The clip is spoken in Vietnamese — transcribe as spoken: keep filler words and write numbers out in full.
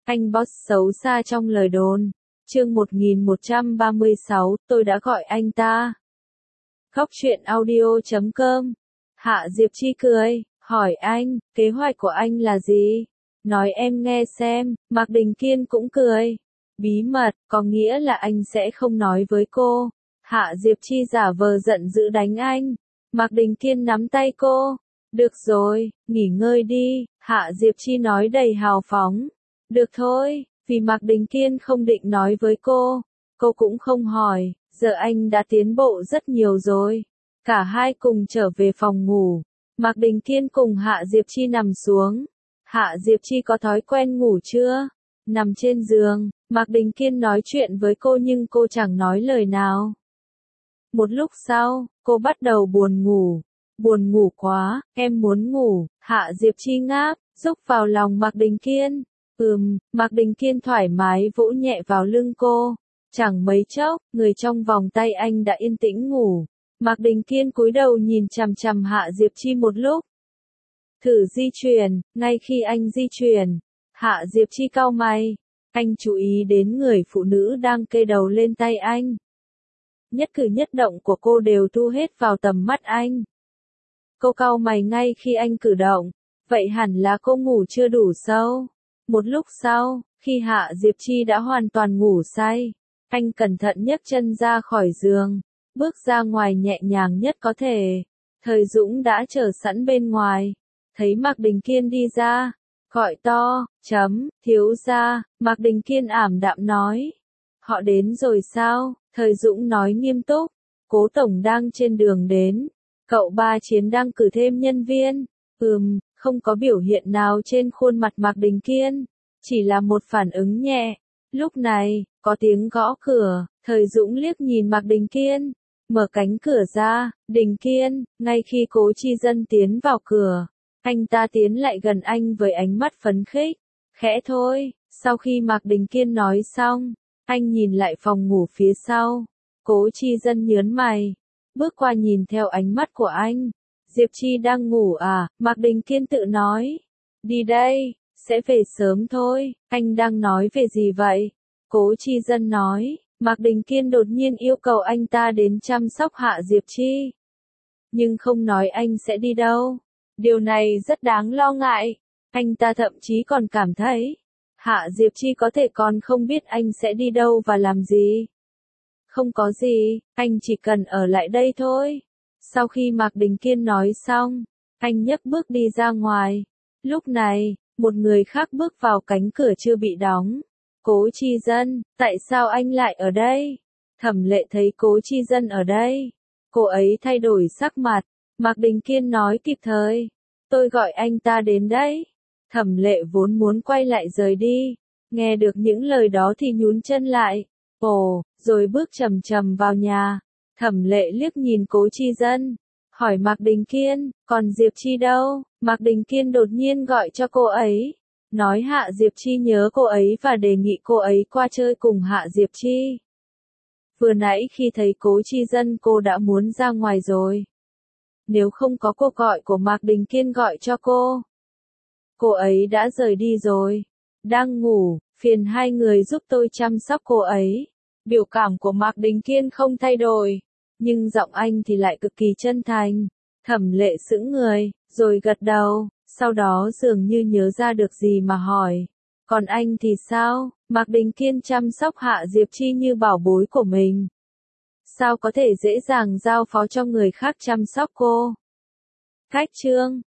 Anh boss xấu xa trong lời đồn. Chương một nghìn một trăm ba mươi sáu, tôi đã gọi anh ta. Góc truyện audio chấm com. Hạ Diệp Chi cười, hỏi anh, kế hoạch của anh là gì? Nói em nghe xem. Mạc Đình Kiên cũng cười. Bí mật, có nghĩa là anh sẽ không nói với cô. Hạ Diệp Chi giả vờ giận dữ đánh anh. Mạc Đình Kiên nắm tay cô. Được rồi, nghỉ ngơi đi, Hạ Diệp Chi nói đầy hào phóng. Được thôi, vì Mạc Đình Kiên không định nói với cô. Cô cũng không hỏi, giờ anh đã tiến bộ rất nhiều rồi. Cả hai cùng trở về phòng ngủ. Mạc Đình Kiên cùng Hạ Diệp Chi nằm xuống. Hạ Diệp Chi có thói quen ngủ chưa? Nằm trên giường, Mạc Đình Kiên nói chuyện với cô nhưng cô chẳng nói lời nào. Một lúc sau, cô bắt đầu buồn ngủ. Buồn ngủ quá, em muốn ngủ. Hạ Diệp Chi ngáp, rúc vào lòng Mạc Đình Kiên. Ừm, Mạc Đình Kiên thoải mái vỗ nhẹ vào lưng cô. Chẳng mấy chốc, người trong vòng tay anh đã yên tĩnh ngủ. Mạc Đình Kiên cúi đầu nhìn chằm chằm Hạ Diệp Chi một lúc. Thử di chuyển, ngay khi anh di chuyển, Hạ Diệp Chi cau mày. Anh chú ý đến người phụ nữ đang kê đầu lên tay anh. Nhất cử nhất động của cô đều thu hết vào tầm mắt anh. Cô cau mày ngay khi anh cử động. Vậy hẳn là cô ngủ chưa đủ sâu. Một lúc sau, khi Hạ Diệp Chi đã hoàn toàn ngủ say, anh cẩn thận nhấc chân ra khỏi giường, bước ra ngoài nhẹ nhàng nhất có thể. Thời Dũng đã chờ sẵn bên ngoài, thấy Mạc Đình Kiên đi ra, gọi to, chấm, thiếu gia. Mạc Đình Kiên ảm đạm nói. Họ đến rồi sao? Thời Dũng nói nghiêm túc. Cố tổng đang trên đường đến. Cậu Ba Chiến đang cử thêm nhân viên. Ừm, không có biểu hiện nào trên khuôn mặt Mạc Đình Kiên. Chỉ là một phản ứng nhẹ. Lúc này, có tiếng gõ cửa. Thời Dũng liếc nhìn Mạc Đình Kiên. Mở cánh cửa ra. Đình Kiên, ngay khi Cố Chi Dân tiến vào cửa, anh ta tiến lại gần anh với ánh mắt phấn khích. Khẽ thôi. Sau khi Mạc Đình Kiên nói xong, anh nhìn lại phòng ngủ phía sau. Cố Chi Dân nhớn mày, bước qua nhìn theo ánh mắt của anh. Diệp Chi đang ngủ à? Mạc Đình Kiên tự nói. Đi đây, sẽ về sớm thôi. Anh đang nói về gì vậy? Cố Chi Dân nói. Mạc Đình Kiên đột nhiên yêu cầu anh ta đến chăm sóc Hạ Diệp Chi. Nhưng không nói anh sẽ đi đâu. Điều này rất đáng lo ngại. Anh ta thậm chí còn cảm thấy Hạ Diệp Chi có thể còn không biết anh sẽ đi đâu và làm gì. Không có gì, anh chỉ cần ở lại đây thôi. Sau khi Mạc Đình Kiên nói xong, anh nhấc bước đi ra ngoài. Lúc này, một người khác bước vào cánh cửa chưa bị đóng. Cố Chi Dân, tại sao anh lại ở đây? Thẩm Lệ thấy Cố Chi Dân ở đây. Cô ấy thay đổi sắc mặt. Mạc Đình Kiên nói kịp thời. Tôi gọi anh ta đến đấy. Thẩm Lệ vốn muốn quay lại rời đi. Nghe được những lời đó thì nhún chân lại. Ồ, rồi bước chậm chậm vào nhà. Thẩm Lệ liếc nhìn Cố Chi Dân. Hỏi Mạc Đình Kiên, còn Diệp Chi đâu? Mạc Đình Kiên đột nhiên gọi cho cô ấy. Nói Hạ Diệp Chi nhớ cô ấy và đề nghị cô ấy qua chơi cùng Hạ Diệp Chi. Vừa nãy khi thấy Cố Chi Dân cô đã muốn ra ngoài rồi. Nếu không có cuộc gọi của Mạc Đình Kiên gọi cho cô, cô ấy đã rời đi rồi. Đang ngủ, phiền hai người giúp tôi chăm sóc cô ấy. Biểu cảm của Mạc Đình Kiên không thay đổi, nhưng giọng anh thì lại cực kỳ chân thành. Thẩm Lệ sững người, rồi gật đầu, sau đó dường như nhớ ra được gì mà hỏi. Còn anh thì sao? Mạc Đình Kiên chăm sóc Hạ Diệp Chi như bảo bối của mình. Sao có thể dễ dàng giao phó cho người khác chăm sóc cô? Cách chương